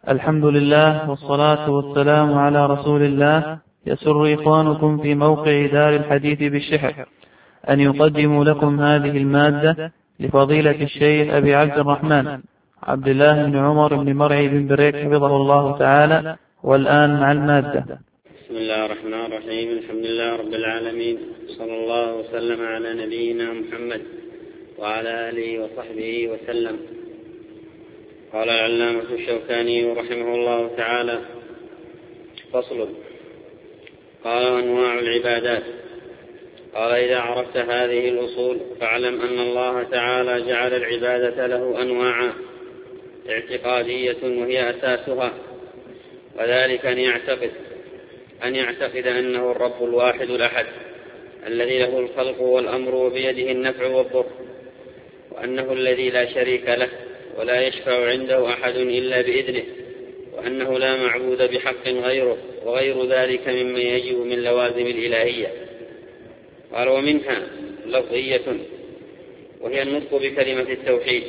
الحمد لله والصلاة والسلام على رسول الله. يسر إخوانكم في موقع دار الحديث بالشحر أن يقدموا لكم هذه المادة لفضيلة الشيخ أبي عبد الرحمن عبد الله بن عمر بن مرعي بن بريك حفظه الله تعالى. والآن مع المادة. بسم الله الرحمن الرحيم. الحمد لله رب العالمين، صلى الله وسلم على نبينا محمد وعلى آله وصحبه وسلم. قال العلامة الشوكاني رحمه الله تعالى: فصل. قال: أنواع العبادات. قال: إذا عرفت هذه الأصول فاعلم أن الله تعالى جعل العبادة له أنواعا اعتقادية وهي أساسها، وذلك أن يعتقد أنه الرب الواحد الأحد الذي له الخلق والأمر وبيده النفع والضر، وأنه الذي لا شريك له ولا يشفع عنده أحد إلا بإذنه، وأنه لا معبود بحق غيره، وغير ذلك مما يجب من لوازم الإلهية. قال: ومنها لفظية وهي النطق بكلمة التوحيد،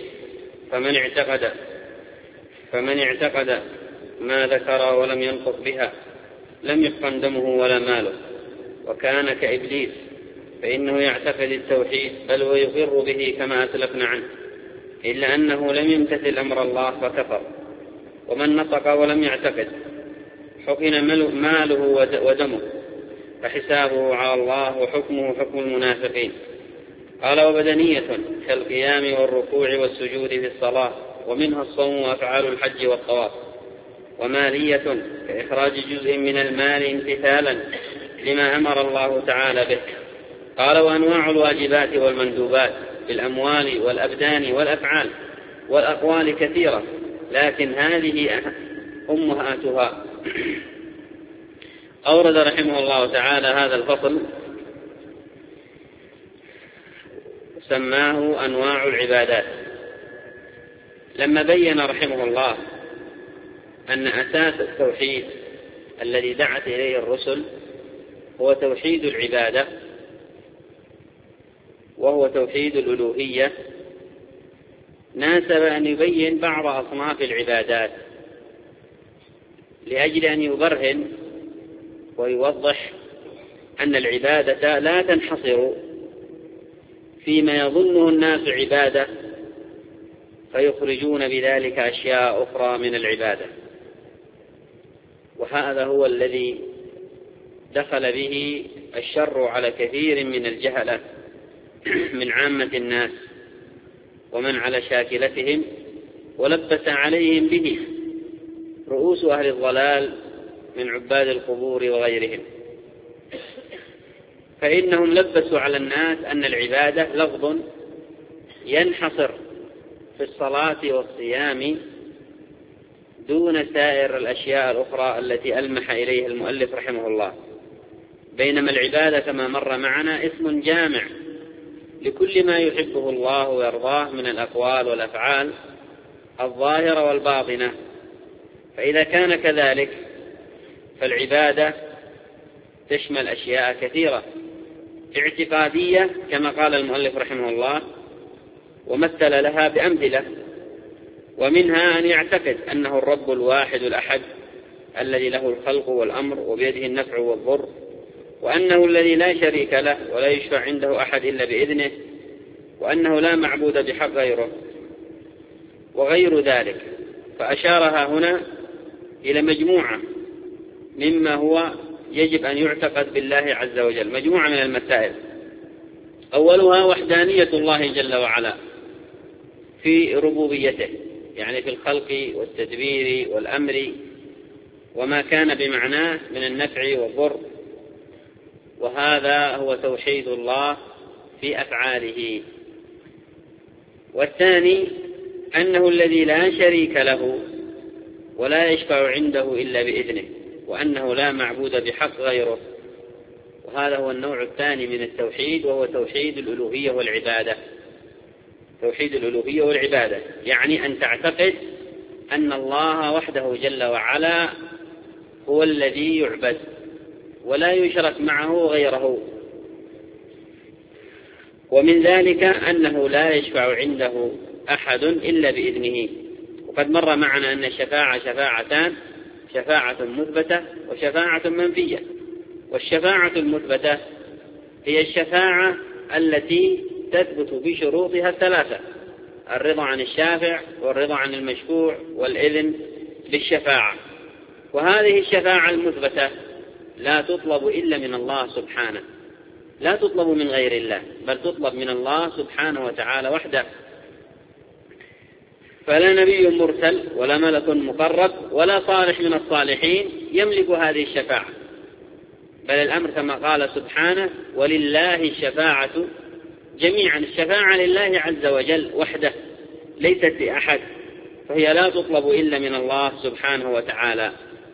فمن اعتقد ما ذكر ولم ينطق بها لم يحقن دمه ولا ماله، وكان كإبليس، فإنه يعتقد التوحيد بل ويقر به كما أسلفنا عنه، إلا أنه لم يمتثل أمر الله فكفر. ومن نطق ولم يعتقد حقن ماله ودمه، فحسابه على الله وحكمه حكم المنافقين. قال: وبدنية كالقيام والركوع والسجود في الصلاة، ومنها الصوم وأفعال الحج والطواف. ومالية كإخراج جزء من المال امتثالا لما أمر الله تعالى به. قال: وأنواع الواجبات والمندوبات بالأموال والأبدان والأفعال والأقوال كثيرة، لكن هذه أمهاتها. أورد رحمه الله تعالى هذا الفصل سماه أنواع العبادات، لما بين رحمه الله أن أساس التوحيد الذي دعت إليه الرسل هو توحيد العبادة، وهو توحيد الألوهية. ناسب أن يبين بعض أصناف العبادات لأجل أن يبرهن ويوضح أن العبادة لا تنحصر فيما يظنه الناس عبادة فيخرجون بذلك أشياء أخرى من العبادة. وهذا هو الذي دخل به الشر على كثير من الجهلة من عامة الناس ومن على شاكلتهم، ولبس عليهم به رؤوس أهل الضلال من عباد القبور وغيرهم. فإنهم لبسوا على الناس أن العبادة لفظ ينحصر في الصلاة والصيام دون سائر الأشياء الأخرى التي ألمح إليها المؤلف رحمه الله، بينما العبادة كما مر معنا اسم جامع لكل ما يحبه الله ويرضاه من الأقوال والأفعال الظاهرة والباطنة. فإذا كان كذلك فالعبادة تشمل أشياء كثيرة اعتقادية كما قال المؤلف رحمه الله، ومثل لها بأمثلة. ومنها أن يعتقد أنه الرب الواحد الأحد الذي له الخلق والأمر وبيده النفع والضر، وأنه الذي لا شريك له ولا يشفع عنده أحد إلا بإذنه، وأنه لا معبود بحق غيره، وغير ذلك. فأشارها هنا إلى مجموعة مما هو يجب أن يعتقد بالله عز وجل، مجموعة من المسائل. أولها وحدانية الله جل وعلا في ربوبيته، يعني في الخلق والتدبير والأمر وما كان بمعناه من النفع والضر، وهذا هو توحيد الله في أفعاله. والثاني أنه الذي لا شريك له ولا يشفع عنده إلا بإذنه، وأنه لا معبود بحق غيره. وهذا هو النوع الثاني من التوحيد، وهو توحيد الألوهية والعبادة. توحيد الألوهية والعبادة يعني أن تعتقد أن الله وحده جل وعلا هو الذي يعبد ولا يشرك معه غيره. ومن ذلك أنه لا يشفع عنده أحد إلا بإذنه، وقد مر معنا أن الشفاعة شفاعتان: شفاعة مثبتة وشفاعة منفية. والشفاعة المثبتة هي الشفاعة التي تثبت بشروطها الثلاثة: الرضا عن الشافع، والرضا عن المشفوع، والإذن بالشفاعة. وهذه الشفاعة المثبتة لا تطلب إلا من الله سبحانه، لا تطلب من غير الله، بل تطلب من الله سبحانه وتعالى وحده. فلا نبي مرسل ولا ملك مقرب ولا صالح من الصالحين يملك هذه الشفاعة، بل الأمر كما قال سبحانه: ولله الشفاعة جميعا. الشفاعة لله عز وجل وحده، ليست لأحد، فهي لا تطلب إلا من الله سبحانه وتعالى.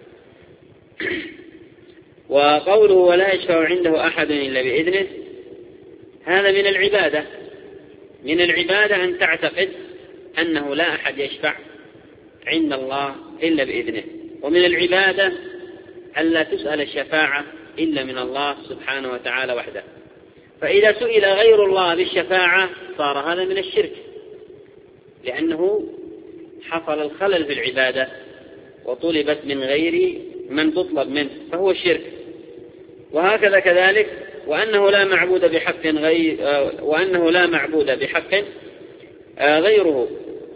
وقوله: ولا يشفع عنده أحد إلا بإذنه، هذا من العبادة. من العبادة أن تعتقد أنه لا أحد يشفع عند الله إلا بإذنه. ومن العبادة ألا تسأل الشفاعة إلا من الله سبحانه وتعالى وحده. فإذا سئل غير الله بالشفاعة صار هذا من الشرك، لأنه حصل الخلل في العبادة وطلبت من غير من تطلب منه، فهو الشرك. وهكذا كذلك وأنه لا معبود بحق غيره،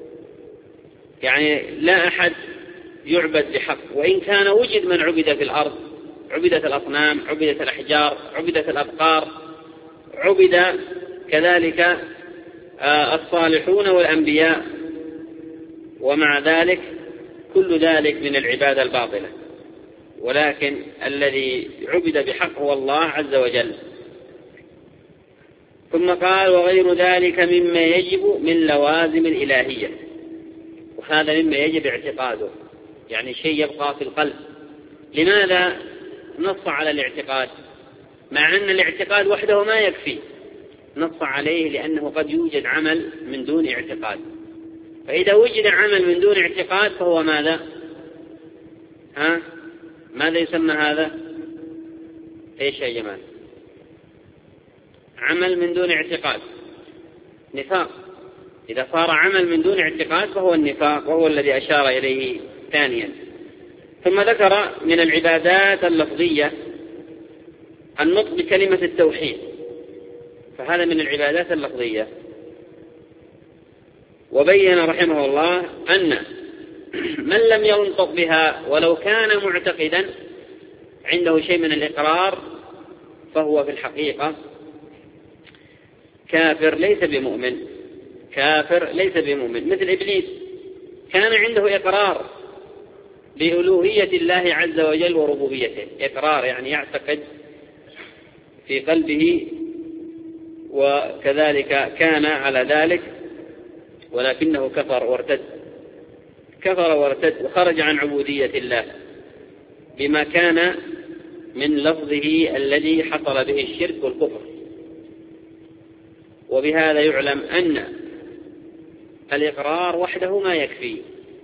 يعني لا أحد يعبد بحق. وإن كان وجد من عبد في الأرض، عبدت الأصنام، عبدت الأحجار، عبدت الأبقار، عبد كذلك الصالحون والأنبياء، ومع ذلك كل ذلك من العبادة الباطلة. ولكن الذي عبد بحق هو الله عز وجل. ثم قال: وغير ذلك مما يجب من لوازم الإلهية. وهذا مما يجب اعتقاده، يعني شيء يبقى في القلب. لماذا نص على الاعتقاد مع أن الاعتقاد وحده ما يكفي؟ نص عليه لأنه قد يوجد عمل من دون اعتقاد، فإذا وجد عمل من دون اعتقاد فهو ماذا؟ ماذا يسمى هذا؟ ايش يا جماعة؟ عمل من دون اعتقاد، نفاق. إذا صار عمل من دون اعتقاد فهو النفاق، وهو الذي أشار إليه ثانيا. ثم ذكر من العبادات اللفظية النطق بكلمة التوحيد، فهذا من العبادات اللفظية. وبين رحمه الله أن من لم ينطق بها ولو كان معتقدا عنده شيء من الإقرار فهو في الحقيقة كافر ليس بمؤمن، كافر ليس بمؤمن. مثل إبليس كان عنده إقرار بألوهية الله عز وجل وربوبيته، إقرار يعني يعتقد في قلبه، وكذلك كان على ذلك، ولكنه كفر وارتد وخرج عن عبودية الله بما كان من لفظه الذي حصل به الشرك والكفر. وبهذا يعلم أن الإقرار وحده ما يكفي.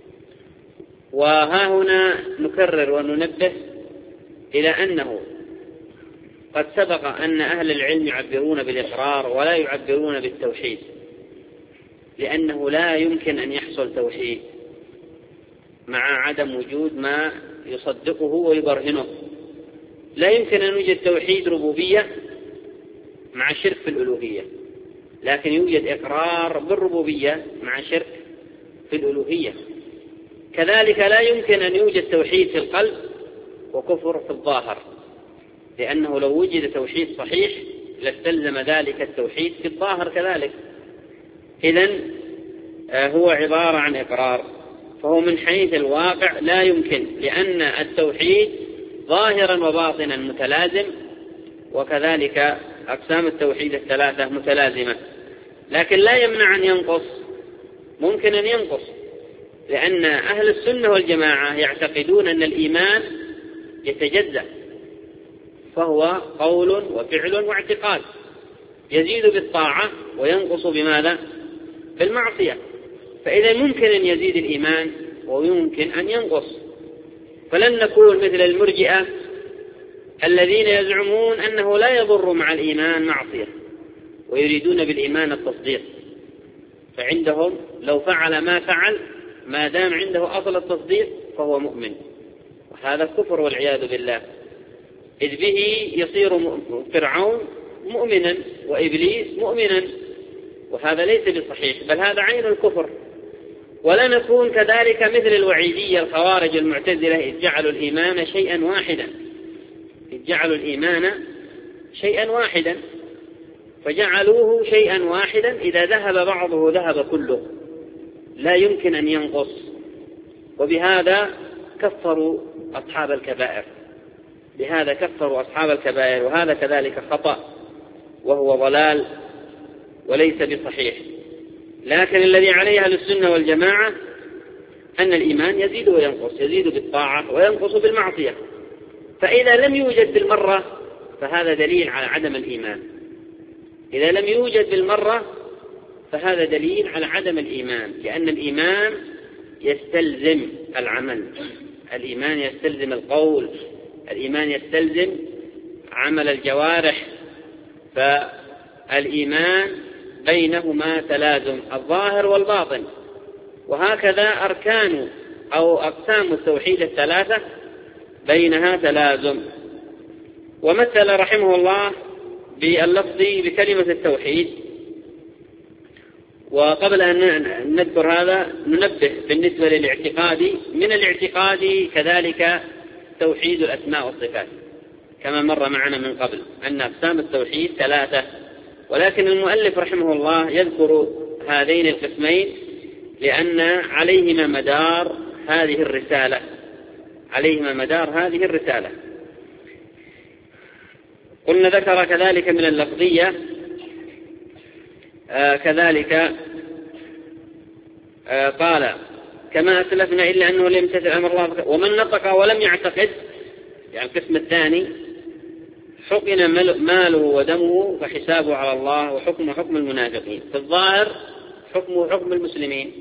وها هنا نكرر وننبه إلى أنه قد سبق أن أهل العلم يعبرون بالإقرار ولا يعبرون بالتوحيد، لأنه لا يمكن أن يحصل توحيد مع عدم وجود ما يصدقه ويبرهنه. لا يمكن أن يوجد توحيد ربوبية مع شرك في الألوهية، لكن يوجد إقرار بالربوبية مع شرك في الألوهية. كذلك لا يمكن أن يوجد توحيد في القلب وكفر في الظاهر، لأنه لو وجد توحيد صحيح لاستلزم ذلك التوحيد في الظاهر كذلك. إذن هو عبارة عن إقرار، فهو من حيث الواقع لا يمكن، لأن التوحيد ظاهرا وباطنا متلازم، وكذلك أقسام التوحيد الثلاثة متلازمة. لكن لا يمنع أن ينقص، ممكن أن ينقص، لأن أهل السنة والجماعة يعتقدون أن الإيمان يتجزأ، فهو قول وفعل واعتقاد، يزيد بالطاعة وينقص بماذا؟ بالمعصية. فإذا ممكن أن يزيد الإيمان ويمكن أن ينقص، فلن نكون مثل المرجئة الذين يزعمون أنه لا يضر مع الإيمان معصية ويريدون بالإيمان التصديق، فعندهم لو فعل ما فعل ما دام عنده أصل التصديق فهو مؤمن، وهذا كفر والعياذ بالله، إذ به يصير فرعون مؤمنا وإبليس مؤمنا، وهذا ليس بصحيح، بل هذا عين الكفر. ولا نكون كذلك مثل الوعيدية الخوارج المعتزلة إذ جعلوا الإيمان شيئا واحدا، إذ جعلوا الإيمان شيئا واحدا، فجعلوه شيئا واحدا، إذا ذهب بعضه ذهب كله، لا يمكن أن ينقص، وبهذا كفروا أصحاب الكبائر، بهذا كفروا أصحاب الكبائر، وهذا كذلك خطأ وهو ضلال وليس بصحيح. لكن الذي عليه أهل السنة والجماعة أن الإيمان يزيد وينقص، يزيد بالطاعة وينقص بالمعصية، فإذا لم يوجد بالمرة فهذا دليل على عدم الإيمان، إذا لم يوجد بالمرة فهذا دليل على عدم الإيمان، لأن الإيمان يستلزم العمل، الإيمان يستلزم القول، الإيمان يستلزم عمل الجوارح، فالإيمان بينهما تلازم الظاهر والباطن. وهكذا أركان أو أقسام التوحيد الثلاثة بينها تلازم. ومثل رحمه الله باللفظ بكلمة التوحيد. وقبل أن نذكر هذا ننبه بالنسبة للاعتقاد، من الاعتقاد كذلك توحيد الأسماء والصفات كما مر معنا من قبل أن أقسام التوحيد ثلاثة، ولكن المؤلف رحمه الله يذكر هذين القسمين لأن عليهما مدار هذه الرسالة، عليهما مدار هذه الرسالة. قلنا ذكر كذلك من اللفظية كذلك قال كما أسلفنا إلا أنه لم يمتثل أمر الله، ومن نطق ولم يعتقد، يعني القسم الثاني، حقن ماله ودمه فحسابه على الله، وحكمه حكم المنافقين. في الظاهر حكمه حكم المسلمين،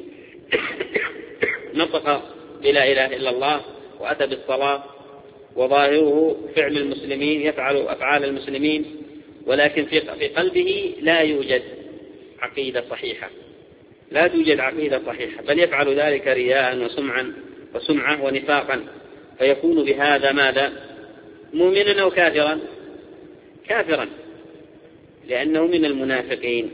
نطق بلا إله إلا الله وأتى بالصلاة، وظاهره فعل المسلمين، يفعل أفعال المسلمين، ولكن في قلبه لا يوجد عقيدة صحيحة، لا توجد عقيدة صحيحة، بل يفعل ذلك رياء وسمعة ونفاقا، فيكون بهذا ماذا؟ مؤمنا أو كافرا؟ كافرا، لأنه من المنافقين.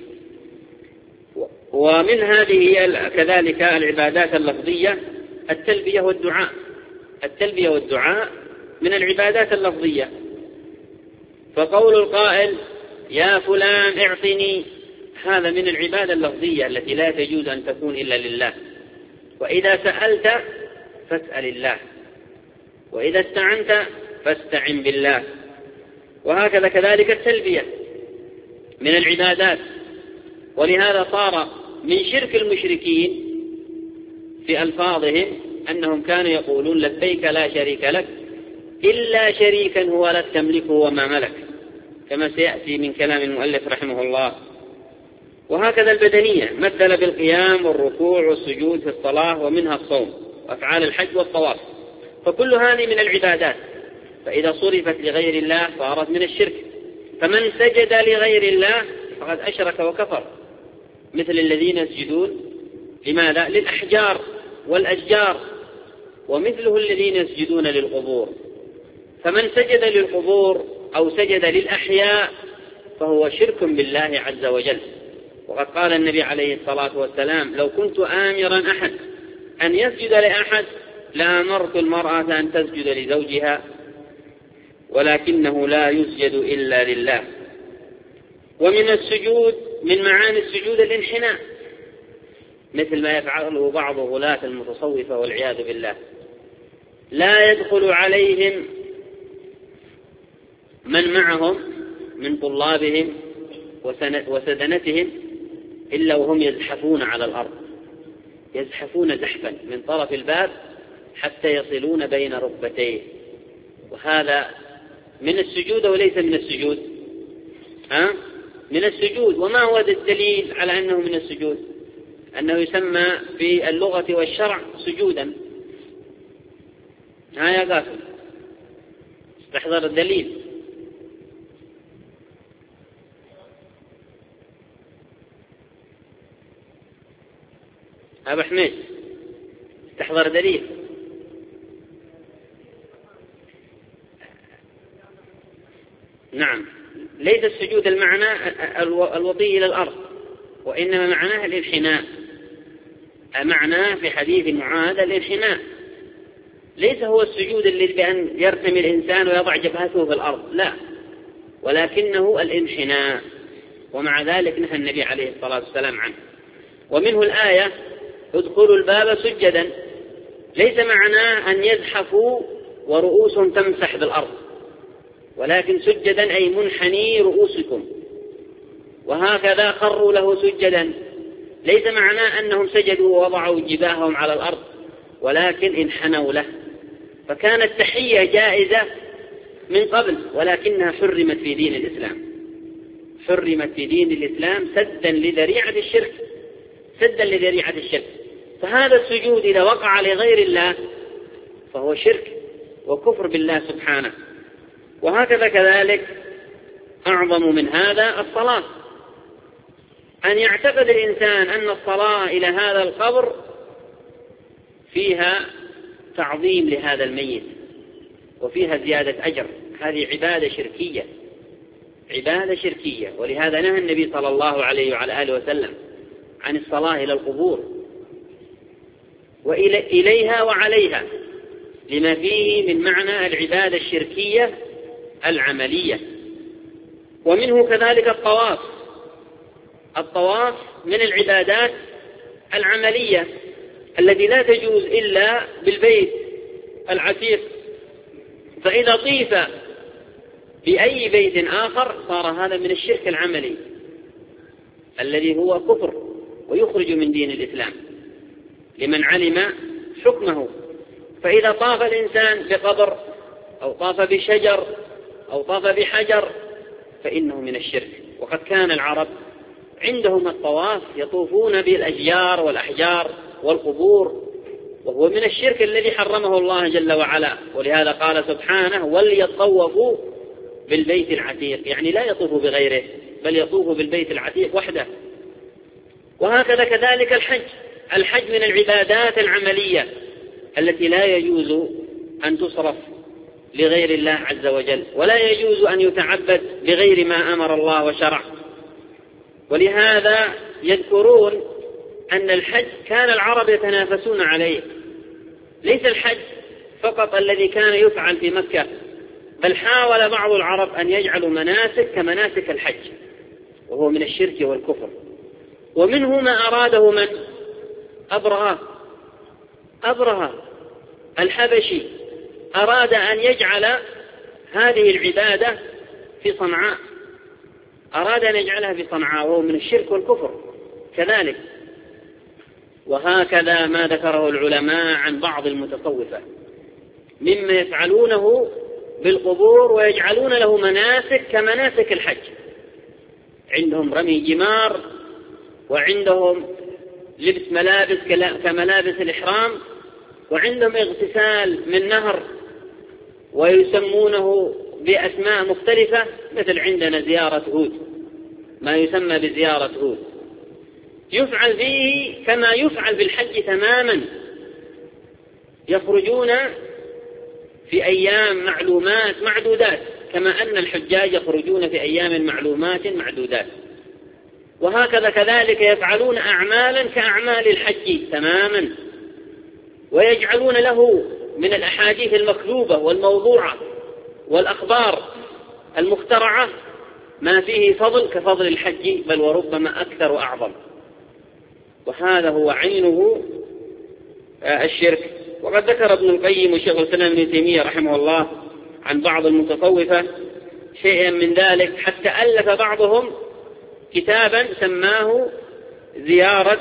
ومن هذه كذلك العبادات اللفظية التلبية والدعاء، التلبية والدعاء من العبادات اللفظية، فقول القائل يا فلان اعطني هذا من العبادة اللفظية التي لا تجوز أن تكون إلا لله. وإذا سألت فاسأل الله، وإذا استعنت فاستعن بالله. وهكذا كذلك التلبية من العبادات. ولهذا صار من شرك المشركين في ألفاظهم أنهم كانوا يقولون لبيك لا شريك لك إلا شريكا هو لك تملكه وما ملك، كما سيأتي من كلام المؤلف رحمه الله. وهكذا البدنية مثل بالقيام والركوع والسجود في الصلاة، ومنها الصوم وأفعال الحج والطواف، فكل هذه من العبادات، فإذا صرفت لغير الله صارت من الشرك. فمن سجد لغير الله فقد أشرك وكفر، مثل الذين يسجدون لماذا؟ للأحجار والأشجار، ومثله الذين يسجدون للقبور. فمن سجد للقبور أو سجد للأحياء فهو شرك بالله عز وجل. وقد قال النبي عليه الصلاة والسلام لو كنت آمرا أحد أن يسجد لأحد لأمرت المرأة أن تسجد لزوجها، ولكنه لا يسجد إلا لله. ومن السجود من معاني السجود الانحناء، مثل ما يفعله بعض غلاة المتصوفة والعياذ بالله، لا يدخل عليهم من معهم من طلابهم وسدنتهم إلا وهم يزحفون على الأرض، يزحفون زحفا من طرف الباب حتى يصلون بين ركبتيه، وهذا من السجود وليس من السجود؟ من السجود. وما هو الدليل على أنه من السجود؟ أنه يسمى في اللغة والشرع سجودا. يا قاسم استحضر الدليل. أبو حميد تحضر دليل. نعم، ليس السجود المعنى الوطي إلى الأرض، وإنما معناه الانحناء. معناه في حديث معاذ الانحناء، ليس هو السجود الذي بأن يرتمي الإنسان ويضع جبهته في الأرض، لا، ولكنه الانحناء، ومع ذلك نهى النبي عليه الصلاة والسلام عنه. ومنه الآية ادخلوا الباب سجدا، ليس معناه أن يزحفوا ورؤوسهم تمسح بالأرض، ولكن سجدا أي منحني رؤوسكم، وهكذا خروا له سجدا، ليس معناه أنهم سجدوا ووضعوا جباههم على الأرض، ولكن انحنوا له. فكانت التحية جائزة من قبل، ولكنها حرمت في دين الإسلام، حرمت في دين الإسلام سدا لذريعة الشرك، سدا لذريعة الشرك. فهذا السجود إذا وقع لغير الله فهو شرك وكفر بالله سبحانه. وهكذا كذلك أعظم من هذا الصلاة، أن يعتقد الإنسان أن الصلاة إلى هذا القبر فيها تعظيم لهذا الميت وفيها زيادة أجر، هذه عبادة شركية، عبادة شركية. ولهذا نهى النبي صلى الله عليه وعلى آله وسلم عن الصلاة إلى القبور وإليها وعليها، لما فيه من معنى العبادة الشركية العملية. ومنه كذلك الطواف، الطواف من العبادات العملية التي لا تجوز إلا بالبيت العتيق، فإذا طيف بأي بيت آخر صار هذا من الشرك العملي الذي هو كفر ويخرج من دين الإسلام لمن علم حكمه. فإذا طاف الإنسان بقبر أو طاف بشجر أو طاف بحجر فإنه من الشرك. وقد كان العرب عندهم الطواف يطوفون بالأشجار والأحجار والقبور، وهو من الشرك الذي حرمه الله جل وعلا. ولهذا قال سبحانه وليطوفوا بالبيت العتيق، يعني لا يطوفوا بغيره بل يطوفوا بالبيت العتيق وحده. وهكذا كذلك الحج من العبادات العملية التي لا يجوز أن تصرف لغير الله عز وجل، ولا يجوز أن يتعبد بغير ما أمر الله وشرع. ولهذا يذكرون أن الحج كان العرب يتنافسون عليه، ليس الحج فقط الذي كان يفعل في مكة، بل حاول بعض العرب أن يجعلوا مناسك كمناسك الحج، وهو من الشرك والكفر. ومنه ما أراده من أبرهة الحبشي، أراد أن يجعل هذه العبادة في صنعاء، أراد أن يجعلها في صنعاء، وهو من الشرك والكفر كذلك. وهكذا ما ذكره العلماء عن بعض المتصوفة مما يفعلونه بالقبور ويجعلون له مناسك كمناسك الحج، عندهم رمي جمار، وعندهم لبس ملابس كملابس الإحرام، وعندهم اغتسال من نهر ويسمونه بأسماء مختلفة، مثل عندنا زيارة هود، ما يسمى بزيارة هود، يفعل فيه كما يفعل بالحج تماما. يخرجون في أيام معلومات معدودات كما أن الحجاج يخرجون في أيام معلومات معدودات. وهكذا كذلك يفعلون أعمالا كأعمال الحج تماما، ويجعلون له من الأحاديث المكذوبة والموضوعة والأخبار المخترعة ما فيه فضل كفضل الحج، بل وربما أكثر وأعظم. وهذا هو عينه الشرك. وقد ذكر ابن القيم وشيخ الإسلام ابن تيمية رحمه الله عن بعض المتصوفة شيئا من ذلك، حتى ألف بعضهم كتابا سماه زيارة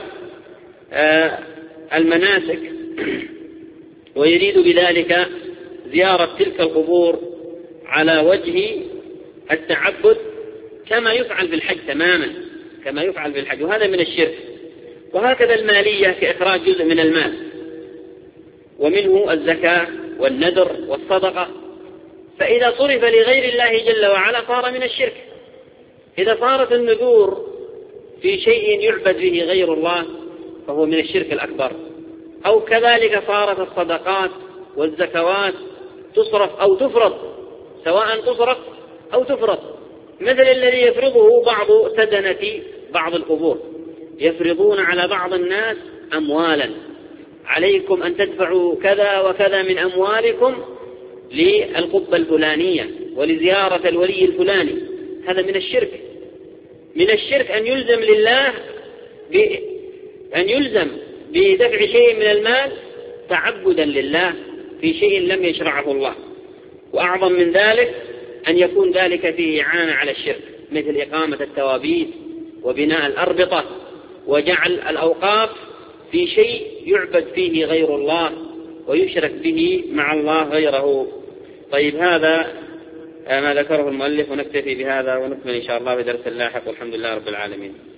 المناسك، ويريد بذلك زيارة تلك القبور على وجه التعبد كما يفعل بالحج تماما، كما يفعل بالحج، وهذا من الشرك. وهكذا المالية كإخراج جزء من المال، ومنه الزكاة والنذر والصدقة. فإذا صرف لغير الله جل وعلا صار من الشرك. إذا صارت النذور في شيء يعبد به غير الله فهو من الشرك الأكبر. أو كذلك صارت الصدقات والزكوات تصرف أو تفرض، سواء تصرف أو تفرض، مثل الذي يفرضه بعض سدنة بعض القبور، يفرضون على بعض الناس أموالا، عليكم أن تدفعوا كذا وكذا من أموالكم للقبة الفلانية ولزيارة الولي الفلاني. هذا من الشرك. من الشرك أن يلزم لله أن يلزم بدفع شيء من المال تعبدا لله في شيء لم يشرعه الله. وأعظم من ذلك أن يكون ذلك فيه إعانة على الشرك، مثل إقامة التوابيت وبناء الأربطة وجعل الأوقاف في شيء يعبد فيه غير الله ويشرك به مع الله غيره. طيب، هذا ما ذكره المؤلف، ونكتفي بهذا ونكمل إن شاء الله في درس لاحق، والحمد لله رب العالمين.